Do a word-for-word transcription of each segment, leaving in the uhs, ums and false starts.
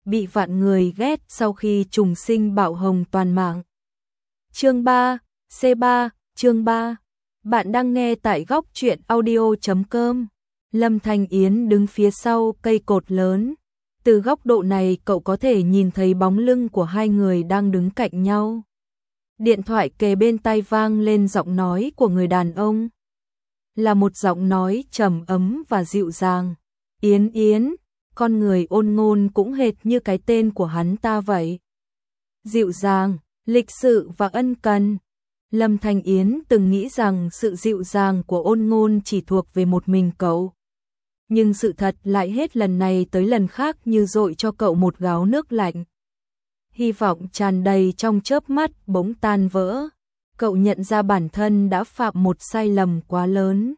bị vạn người ghét sau khi trùng sinh bạo hồng toàn mạng. Chương ba, C ba, chương ba. Bạn đang nghe tại góc truyện audio chấm com. Lâm Thanh Yến đứng phía sau cây cột lớn. Từ góc độ này cậu có thể nhìn thấy bóng lưng của hai người đang đứng cạnh nhau. Điện thoại kề bên tai vang lên giọng nói của người đàn ông. Là một giọng nói trầm ấm và dịu dàng. Yến Yến, con người ôn ngôn cũng hệt như cái tên của hắn ta vậy. Dịu dàng, lịch sự và ân cần. Lâm Thanh Yến từng nghĩ rằng sự dịu dàng của ôn ngôn chỉ thuộc về một mình cậu. Nhưng sự thật lại hết lần này tới lần khác như dội cho cậu một gáo nước lạnh. Hy vọng tràn đầy trong chớp mắt bỗng tan vỡ. Cậu nhận ra bản thân đã phạm một sai lầm quá lớn.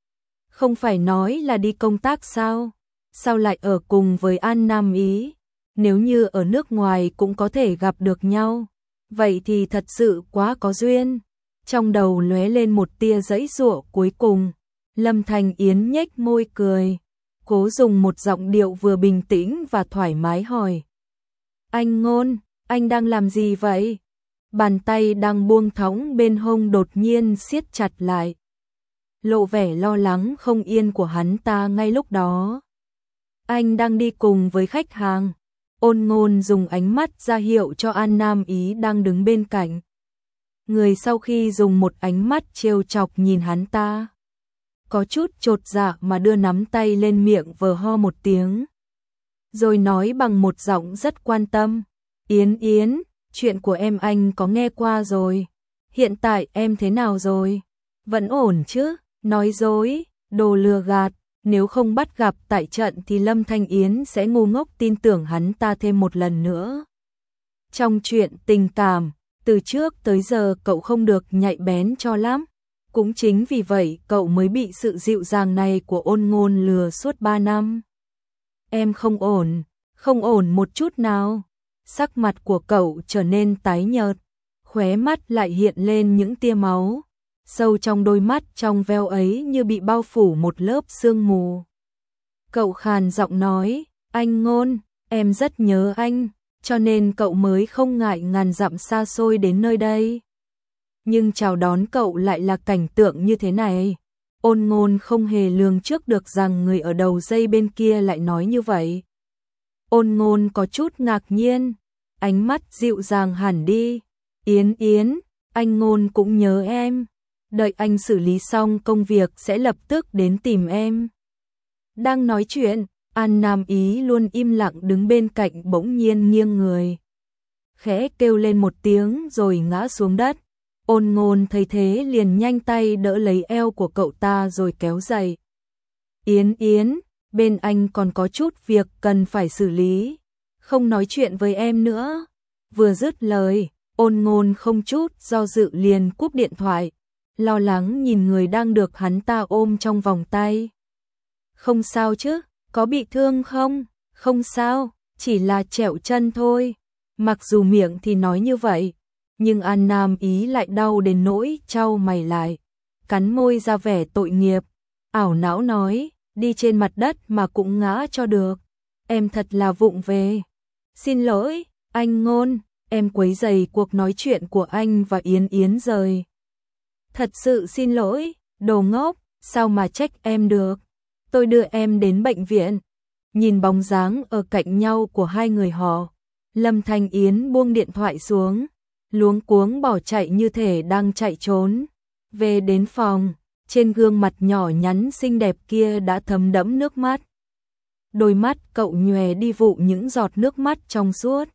Không phải nói là đi công tác sao? Sao lại ở cùng với An Nam Ý? Nếu như ở nước ngoài cũng có thể gặp được nhau, vậy thì thật sự quá có duyên. Trong đầu lóe lên một tia giãy giụa cuối cùng. Lâm Thanh Yến nhếch môi cười, cố dùng một giọng điệu vừa bình tĩnh và thoải mái hỏi. Anh Ngôn, anh đang làm gì vậy? Bàn tay đang buông thõng bên hông đột nhiên siết chặt lại. Lộ vẻ lo lắng không yên của hắn ta ngay lúc đó. Anh đang đi cùng với khách hàng. Ôn Ngôn dùng ánh mắt ra hiệu cho An Nam Ý đang đứng bên cạnh. Người sau khi dùng một ánh mắt trêu chọc nhìn hắn ta, có chút chột dạ mà đưa nắm tay lên miệng vờ ho một tiếng. Rồi nói bằng một giọng rất quan tâm. Yến Yến, chuyện của em anh có nghe qua rồi. Hiện tại em thế nào rồi? Vẫn ổn chứ? Nói dối, đồ lừa gạt. Nếu không bắt gặp tại trận thì Lâm Thanh Yến sẽ ngu ngốc tin tưởng hắn ta thêm một lần nữa. Trong chuyện tình cảm, từ trước tới giờ cậu không được nhạy bén cho lắm. Cũng chính vì vậy cậu mới bị sự dịu dàng này của ôn ngôn lừa suốt ba năm. Em không ổn, không ổn một chút nào. Sắc mặt của cậu trở nên tái nhợt, khóe mắt lại hiện lên những tia máu. Sâu trong đôi mắt trong veo ấy như bị bao phủ một lớp sương mù. Cậu khàn giọng nói, anh Ngôn, em rất nhớ anh, cho nên cậu mới không ngại ngàn dặm xa xôi đến nơi đây. Nhưng chào đón cậu lại là cảnh tượng như thế này. Ôn Ngôn không hề lường trước được rằng người ở đầu dây bên kia lại nói như vậy. Ôn Ngôn có chút ngạc nhiên, ánh mắt dịu dàng hẳn đi. Yến Yến, anh Ngôn cũng nhớ em. Đợi anh xử lý xong công việc sẽ lập tức đến tìm em. Đang nói chuyện, An Nam Ý luôn im lặng đứng bên cạnh bỗng nhiên nghiêng người. Khẽ kêu lên một tiếng rồi ngã xuống đất. Ôn Ngôn thấy thế liền nhanh tay đỡ lấy eo của cậu ta rồi kéo dậy. Yến Yến, bên anh còn có chút việc cần phải xử lý. Không nói chuyện với em nữa. Vừa dứt lời, Ôn Ngôn không chút do dự liền cúp điện thoại. Lo lắng nhìn người đang được hắn ta ôm trong vòng tay. Không sao chứ, có bị thương không? Không sao, chỉ là trẹo chân thôi. Mặc dù miệng thì nói như vậy, nhưng An Nam Ý lại đau đến nỗi chau mày lại, cắn môi ra vẻ tội nghiệp, ảo não nói, đi trên mặt đất mà cũng ngã cho được. Em thật là vụng về. Xin lỗi, anh Ngôn, em quấy rầy cuộc nói chuyện của anh và Yến Yến rồi. Thật sự xin lỗi, đồ ngốc, sao mà trách em được. Tôi đưa em đến bệnh viện. Nhìn bóng dáng ở cạnh nhau của hai người họ, Lâm Thanh Yến buông điện thoại xuống, luống cuống bỏ chạy như thể đang chạy trốn. Về đến phòng, trên gương mặt nhỏ nhắn xinh đẹp kia đã thấm đẫm nước mắt. Đôi mắt cậu nhòe đi vụ những giọt nước mắt trong suốt.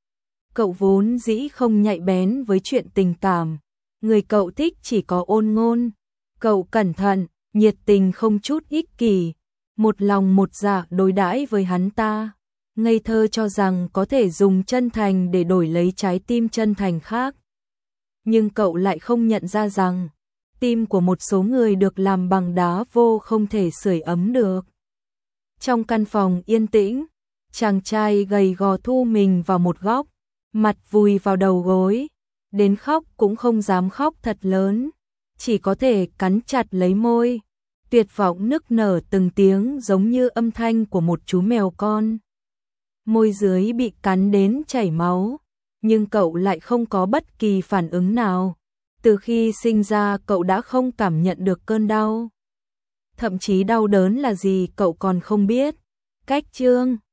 Cậu vốn dĩ không nhạy bén với chuyện tình cảm. Người cậu thích chỉ có Ôn Ngôn. Cậu cẩn thận, nhiệt tình không chút ích kỷ, một lòng một dạ đối đãi với hắn ta. Ngây thơ cho rằng có thể dùng chân thành để đổi lấy trái tim chân thành khác. Nhưng cậu lại không nhận ra rằng tim của một số người được làm bằng đá vô không thể sưởi ấm được. Trong căn phòng yên tĩnh, chàng trai gầy gò thu mình vào một góc, mặt vùi vào đầu gối. Đến khóc cũng không dám khóc thật lớn, chỉ có thể cắn chặt lấy môi, tuyệt vọng nức nở từng tiếng giống như âm thanh của một chú mèo con. môi dưới bị cắn đến chảy máu, nhưng cậu lại không có bất kỳ phản ứng nào. Từ khi sinh ra cậu đã không cảm nhận được cơn đau. Thậm chí đau đớn là gì cậu còn không biết. Cách chương